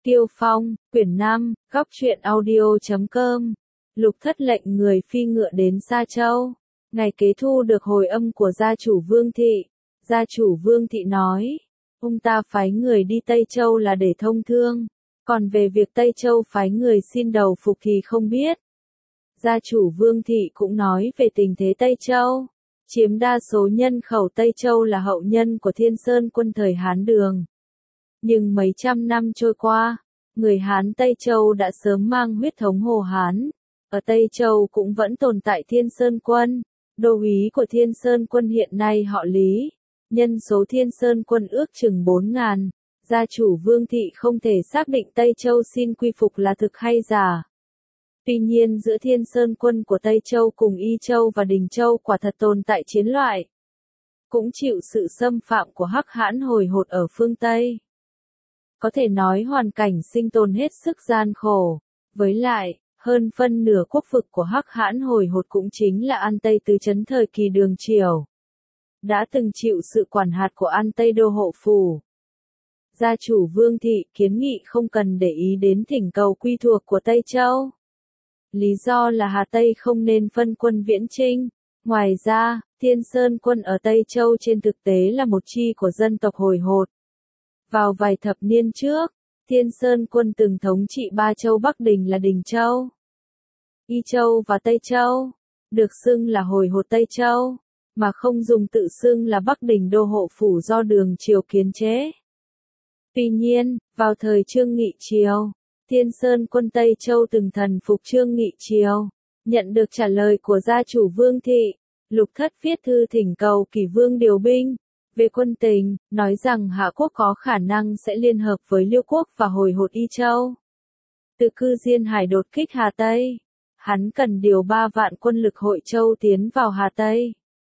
Kiêu Phong, quyển 5, góc truyện audio.com. Lục Thất lệnh người phi ngựa đến Sa Châu. Ngày kế thu được hồi âm của gia chủ Vương Thị. Gia chủ Vương Thị nói, ông ta phái người đi Tây Châu là để thông thương, còn về việc Tây Châu phái người xin đầu phục thì không biết. Gia chủ Vương Thị cũng nói về tình thế Tây Châu. Chiếm đa số nhân khẩu Tây Châu là hậu nhân của Thiên Sơn quân thời Hán Đường. Nhưng mấy trăm năm trôi qua, người Hán Tây Châu đã sớm mang huyết thống Hồ Hán. Ở Tây Châu cũng vẫn tồn tại Thiên Sơn quân. Đô úy của Thiên Sơn quân hiện nay họ Lý. Nhân số Thiên Sơn quân ước chừng 4.000. Gia chủ Vương Thị không thể xác định Tây Châu xin quy phục là thực hay giả. Tuy nhiên giữa Thiên Sơn quân của Tây Châu cùng Y Châu và Đình Châu quả thật tồn tại chiến loại. Cũng chịu sự xâm phạm của Hắc Hãn hồi hột ở phương Tây. Có thể nói hoàn cảnh sinh tồn hết sức gian khổ. Với lại, hơn phân nửa quốc vực của Hắc Hãn hồi hột cũng chính là An Tây tứ trấn thời kỳ Đường Triều. Đã từng chịu sự quản hạt của An Tây đô hộ phủ. Gia chủ Vương Thị kiến nghị không cần để ý đến thỉnh cầu quy thuộc của Tây Châu. Lý do là Hà Tây không nên phân quân viễn chinh. Ngoài ra, Thiên Sơn quân ở Tây Châu trên thực tế là một chi của dân tộc hồi hột. Vào vài thập niên trước, Thiên Sơn quân từng thống trị ba châu Bắc Đình là Đình Châu, Y Châu và Tây Châu, được xưng là hồi hột Tây Châu, mà không dùng tự xưng là Bắc Đình đô hộ phủ do Đường Triều kiến chế. Tuy nhiên, vào thời Trương Nghị Triều, Thiên Sơn quân Tây Châu từng thần phục Trương Nghị Triều. Nhận được trả lời của gia chủ Vương Thị, Lục Thất viết thư thỉnh cầu Kỷ Vương điều binh về quân tình, nói rằng Hạ quốc có khả năng sẽ liên hợp với Liêu quốc và hồi hột Y Châu. Từ cư Diên Hải đột kích Hà Tây, hắn cần điều 3 vạn quân lực Hội Châu tiến vào Hà Tây.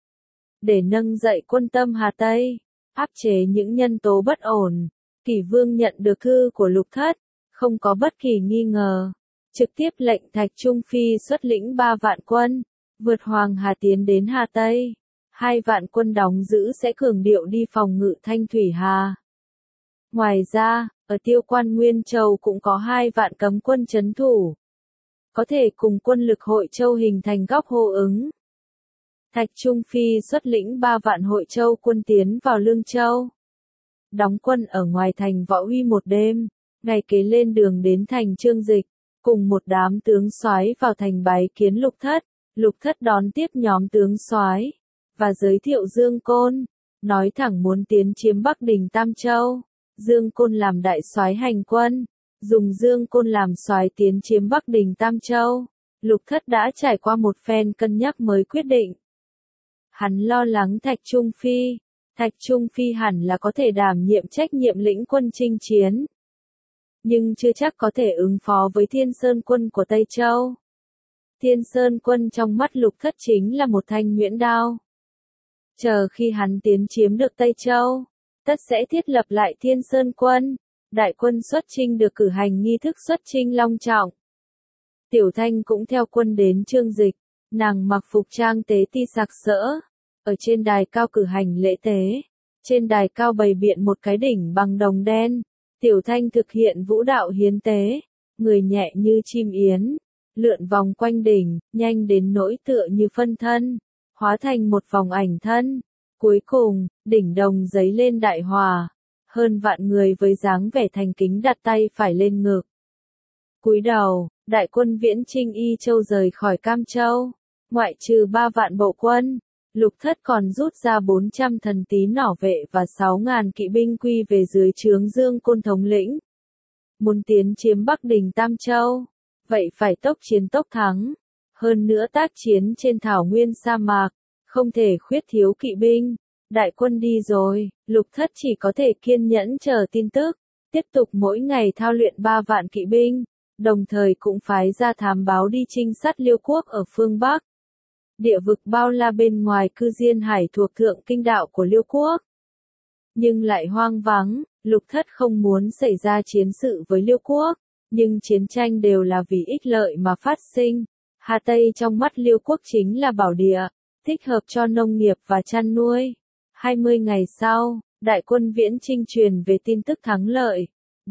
Để nâng dậy quân tâm Hà Tây, áp chế những nhân tố bất ổn, Kỷ Vương nhận được thư của Lục Thất, không có bất kỳ nghi ngờ. Trực tiếp lệnh Thạch Trung Phi xuất lĩnh 3 vạn quân, vượt Hoàng Hà tiến đến Hà Tây. 2 vạn quân đóng giữ sẽ cường điệu đi phòng ngự Thanh Thủy Hà. Ngoài ra, ở Tiêu Quan Nguyên Châu cũng có 2 vạn cấm quân trấn thủ. Có thể cùng quân lực Hội Châu hình thành góc hô ứng. Thạch Trung Phi xuất lĩnh 3 vạn Hội Châu quân tiến vào Lương Châu. Đóng quân ở ngoài thành Võ Uy một đêm, ngày kế lên đường đến thành Trương Dịch, cùng một đám tướng soái vào thành bái kiến Lục Thất. Lục Thất đón tiếp nhóm tướng soái và giới thiệu Dương Côn, nói thẳng muốn tiến chiếm Bắc Đình Tam Châu. Dương Côn làm đại soái hành quân, dùng Dương Côn làm soái tiến chiếm Bắc Đình Tam Châu. Lục Thất đã trải qua một phen cân nhắc mới quyết định. Hắn lo lắng Thạch Trung Phi. Thạch Trung Phi hẳn là có thể đảm nhiệm trách nhiệm lĩnh quân chinh chiến, nhưng chưa chắc có thể ứng phó với Thiên Sơn quân của Tây Châu. Thiên Sơn quân trong mắt Lục Thất chính là một thanh nhuyễn đao. Chờ khi hắn tiến chiếm được Tây Châu, tất sẽ thiết lập lại Thiên Sơn quân. Đại quân xuất chinh được cử hành nghi thức xuất chinh long trọng. Tiểu Thanh cũng theo quân đến Trương Dịch, nàng mặc phục trang tế ti sặc sỡ, ở trên đài cao cử hành lễ tế. Trên đài cao bày biện một cái đỉnh bằng đồng đen. Tiểu Thanh thực hiện vũ đạo hiến tế, người nhẹ như chim yến, lượn vòng quanh đỉnh, nhanh đến nỗi tựa như phân thân, hóa thành một vòng ảnh thân. Cuối cùng, đỉnh đồng giấy lên đại hòa, hơn vạn người với dáng vẻ thành kính đặt tay phải lên ngực. Cúi đầu, đại quân viễn chinh Y Châu rời khỏi Cam Châu, ngoại trừ 3 vạn bộ quân. Lục Thất còn rút ra 400 thần tí nỏ vệ và 6.000 kỵ binh quy về dưới trướng Dương Côn thống lĩnh. Muốn tiến chiếm Bắc Đình Tam Châu, vậy phải tốc chiến tốc thắng. Hơn nữa tác chiến trên thảo nguyên sa mạc, không thể khuyết thiếu kỵ binh. Đại quân đi rồi, Lục Thất chỉ có thể kiên nhẫn chờ tin tức, tiếp tục mỗi ngày thao luyện 3 vạn kỵ binh, đồng thời cũng phái ra thám báo đi trinh sát Liêu quốc ở phương Bắc. Địa vực bao la bên ngoài cư Diên Hải thuộc thượng kinh đạo của Liêu quốc. Nhưng lại hoang vắng, Lục Thất không muốn xảy ra chiến sự với Liêu quốc, nhưng chiến tranh đều là vì ích lợi mà phát sinh. Hà Tây trong mắt Liêu quốc chính là bảo địa, thích hợp cho nông nghiệp và chăn nuôi. 20 ngày sau, đại quân viễn chinh truyền về tin tức thắng lợi.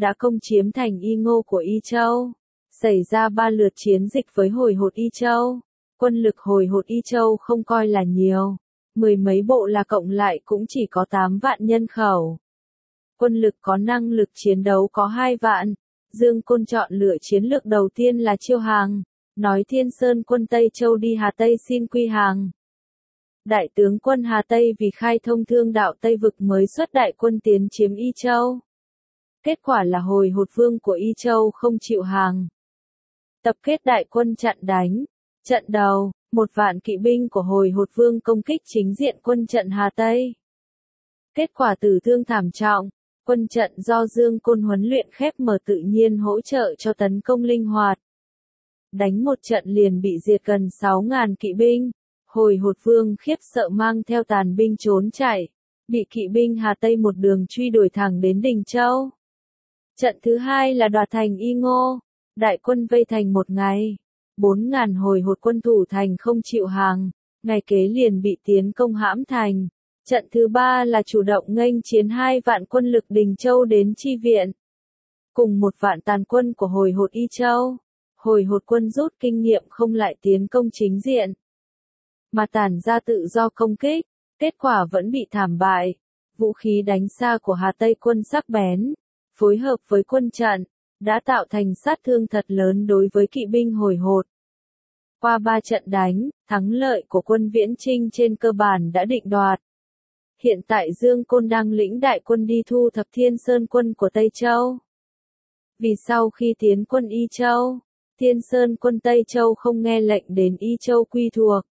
đã công chiếm thành Y Ngô của Y Châu. Xảy ra 3 lượt chiến dịch với hồi hột Y Châu. Quân lực hồi hột Y Châu không coi là nhiều. Mười mấy bộ là cộng lại cũng chỉ có 8 vạn nhân khẩu. Quân lực có năng lực chiến đấu có 2 vạn. Dương Côn chọn lựa chiến lược đầu tiên là chiêu hàng. Nói Thiên Sơn quân Tây Châu đi Hà Tây xin quy hàng. Đại tướng quân Hà Tây vì khai thông thương đạo Tây Vực mới xuất đại quân tiến chiếm Y Châu. Kết quả là hồi hột vương của Y Châu không chịu hàng. Tập kết đại quân chặn đánh. Trận đầu, 1 vạn kỵ binh của hồi hột vương công kích chính diện quân trận Hà Tây. Kết quả tử thương thảm trọng. Quân trận do Dương Côn huấn luyện khép mở tự nhiên hỗ trợ cho tấn công linh hoạt. Đánh một trận liền bị diệt gần 6.000 kỵ binh. Hồi hột vương khiếp sợ mang theo tàn binh trốn chạy. Bị kỵ binh Hà Tây một đường truy đuổi thẳng đến Đình Châu. Trận thứ hai là đoạt thành Y Ngô. Đại quân vây thành một ngày. 4.000 hồi hột quân thủ thành không chịu hàng. Ngày kế liền bị tiến công hãm thành. Trận thứ ba là chủ động nghênh chiến 2 vạn quân lực Đình Châu đến chi viện. Cùng 1 vạn tàn quân của hồi hột Y Châu. Hồi hột quân rút kinh nghiệm không lại tiến công chính diện. Mà tản ra tự do công kích. Kết quả vẫn bị thảm bại. Vũ khí đánh xa của Hà Tây quân sắc bén. Phối hợp với quân trận. Đã tạo thành sát thương thật lớn đối với kỵ binh hồi hột. Qua 3 trận đánh, thắng lợi của quân Viễn Chinh trên cơ bản đã định đoạt. Hiện tại Dương Côn đang lĩnh đại quân đi thu thập Thiên Sơn quân của Tây Châu. Vì sau khi tiến quân Y Châu, Thiên Sơn quân Tây Châu không nghe lệnh đến Y Châu quy thuộc.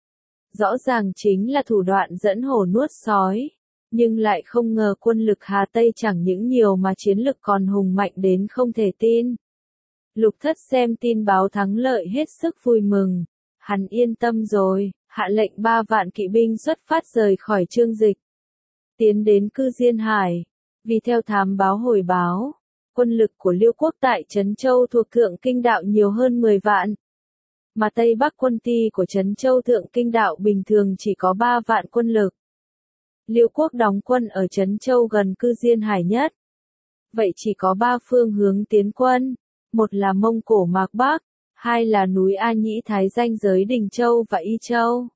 Rõ ràng chính là thủ đoạn dẫn hổ nuốt sói. Nhưng lại không ngờ quân lực Hà Tây chẳng những nhiều mà chiến lực còn hùng mạnh đến không thể tin. Lục Thất xem tin báo thắng lợi hết sức vui mừng. Hắn yên tâm rồi, hạ lệnh 3 vạn kỵ binh xuất phát rời khỏi Chương Dịch. Tiến đến Cư Diên Hải. Vì theo thám báo hồi báo, quân lực của Liêu quốc tại Trấn Châu thuộc Thượng Kinh Đạo nhiều hơn 10 vạn. Mà Tây Bắc quân ty của Trấn Châu Thượng Kinh Đạo bình thường chỉ có 3 vạn quân lực. Liêu quốc đóng quân ở Trấn Châu gần Cư Diên Hải nhất. Vậy chỉ có 3 phương hướng tiến quân. Một là Mông Cổ Mạc Bắc, 2 là núi A Nhĩ Thái ranh giới Đình Châu và Y Châu.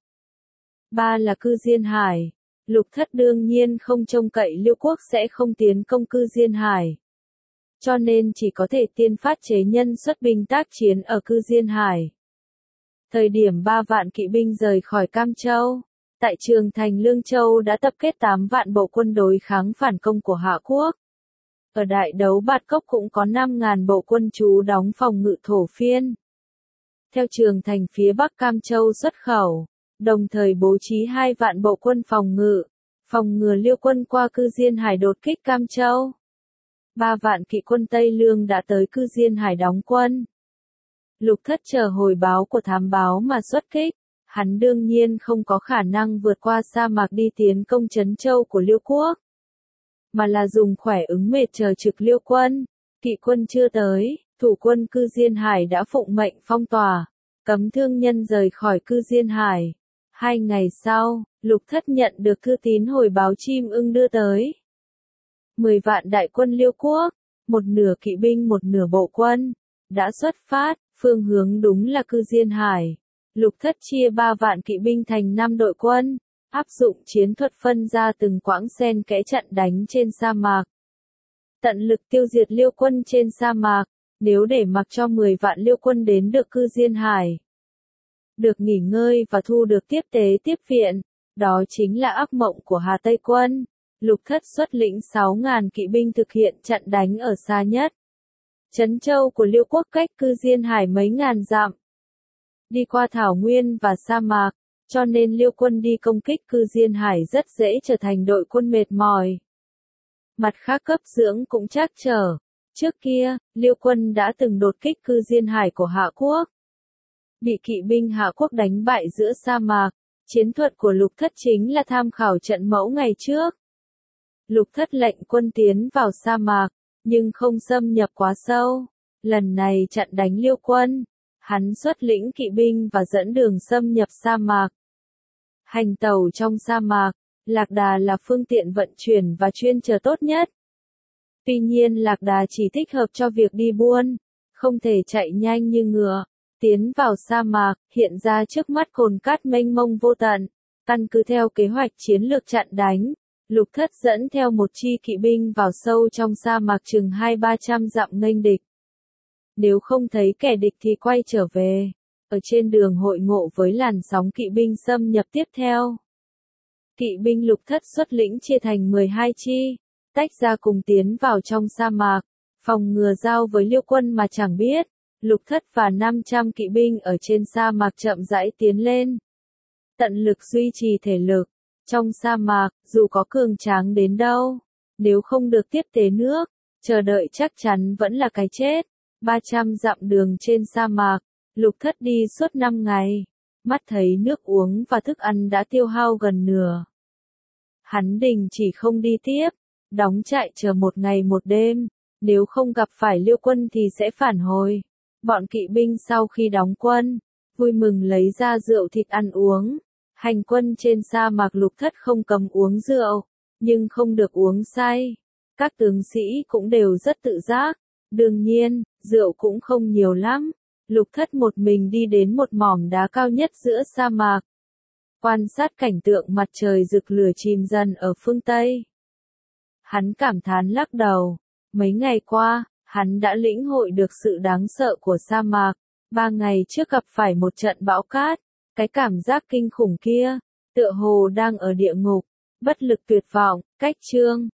3 là Cư Diên Hải. Lục Thất đương nhiên không trông cậy Liêu quốc sẽ không tiến công Cư Diên Hải. Cho nên chỉ có thể tiên phát chế nhân xuất binh tác chiến ở Cư Diên Hải. Thời điểm 3 vạn kỵ binh rời khỏi Cam Châu, tại Trường Thành Lương Châu đã tập kết 8 vạn bộ quân đối kháng phản công của Hạ Quốc. Ở đại đấu Bạt Cốc cũng có 5.000 bộ quân trú đóng phòng ngự thổ phiên. Theo Trường Thành phía Bắc Cam Châu xuất khẩu, đồng thời bố trí 2 vạn bộ quân phòng ngừa Liêu quân qua Cư Diên Hải đột kích Cam Châu. 3 vạn kỵ quân Tây Lương đã tới Cư Diên Hải đóng quân. Lục Thất chờ hồi báo của thám báo mà xuất kích. Hắn đương nhiên không có khả năng vượt qua sa mạc đi tiến công Trấn Châu của Liêu quốc. Mà là dùng khỏe ứng mệt chờ trực Liêu quân. Kỵ quân chưa tới, thủ quân Cư Diên Hải đã phụng mệnh phong tỏa, cấm thương nhân rời khỏi Cư Diên Hải. 2 ngày sau, Lục Thất nhận được thư tín hồi báo chim ưng đưa tới. 10 vạn đại quân Liêu quốc, một nửa kỵ binh một nửa bộ quân, đã xuất phát, phương hướng đúng là Cư Diên Hải. Lục Thất chia 3 vạn kỵ binh thành 5 đội quân, áp dụng chiến thuật phân ra từng quãng xen kẽ chặn đánh trên sa mạc. Tận lực tiêu diệt Liêu quân trên sa mạc, nếu để mặc cho 10 vạn Liêu quân đến được Cư Diên Hải, được nghỉ ngơi và thu được tiếp tế tiếp viện, đó chính là ác mộng của Hà Tây quân. Lục Thất xuất lĩnh 6.000 kỵ binh thực hiện chặn đánh ở xa nhất. Trấn Châu của Liêu quốc cách Cư Diên Hải mấy ngàn dặm. Đi qua thảo nguyên và sa mạc, cho nên Liêu quân đi công kích Cư Diên Hải rất dễ trở thành đội quân mệt mỏi. Mặt khác cấp dưỡng cũng trắc trở. Trước kia, Liêu quân đã từng đột kích Cư Diên Hải của Hạ quốc. Bị kỵ binh Hạ quốc đánh bại giữa sa mạc. Chiến thuật của Lục Thất chính là tham khảo trận mẫu ngày trước. Lục Thất lệnh quân tiến vào sa mạc, nhưng không xâm nhập quá sâu. Lần này chặn đánh Liêu quân. Hắn xuất lĩnh kỵ binh và dẫn đường xâm nhập sa mạc. Hành tàu trong sa mạc, lạc đà là phương tiện vận chuyển và chuyên chở tốt nhất. Tuy nhiên lạc đà chỉ thích hợp cho việc đi buôn, không thể chạy nhanh như ngựa. Tiến vào sa mạc, hiện ra trước mắt cồn cát mênh mông vô tận. Căn cứ theo kế hoạch chiến lược chặn đánh, Lục Thất dẫn theo một chi kỵ binh vào sâu trong sa mạc chừng 200-300 dặm nghênh địch. Nếu không thấy kẻ địch thì quay trở về. Ở trên đường hội ngộ với làn sóng kỵ binh xâm nhập tiếp theo. Kỵ binh Lục Thất xuất lĩnh chia thành 12 chi, tách ra cùng tiến vào trong sa mạc, phòng ngừa giao với Liêu quân mà chẳng biết. Lục Thất và 500 kỵ binh ở trên sa mạc chậm rãi tiến lên. Tận lực duy trì thể lực. Trong sa mạc, dù có cường tráng đến đâu, nếu không được tiếp tế nước, chờ đợi chắc chắn vẫn là cái chết. 300 dặm đường trên sa mạc, Lục Thất đi suốt 5 ngày. Mắt thấy nước uống và thức ăn đã tiêu hao gần nửa. Hắn đình chỉ không đi tiếp, đóng trại chờ một ngày một đêm. Nếu không gặp phải Liêu quân thì sẽ phản hồi. Bọn kỵ binh sau khi đóng quân, vui mừng lấy ra rượu thịt ăn uống. Hành quân trên sa mạc Lục Thất không cấm uống rượu, nhưng không được uống say. Các tướng sĩ cũng đều rất tự giác. Đương nhiên, rượu cũng không nhiều lắm. Lục Thất một mình đi đến một mỏm đá cao nhất giữa sa mạc. Quan sát cảnh tượng mặt trời rực lửa chìm dần ở phương Tây. Hắn cảm thán lắc đầu. Mấy ngày qua, hắn đã lĩnh hội được sự đáng sợ của sa mạc. 3 ngày trước gặp phải một trận bão cát. Cái cảm giác kinh khủng kia, tựa hồ đang ở địa ngục. Bất lực tuyệt vọng, cách chương.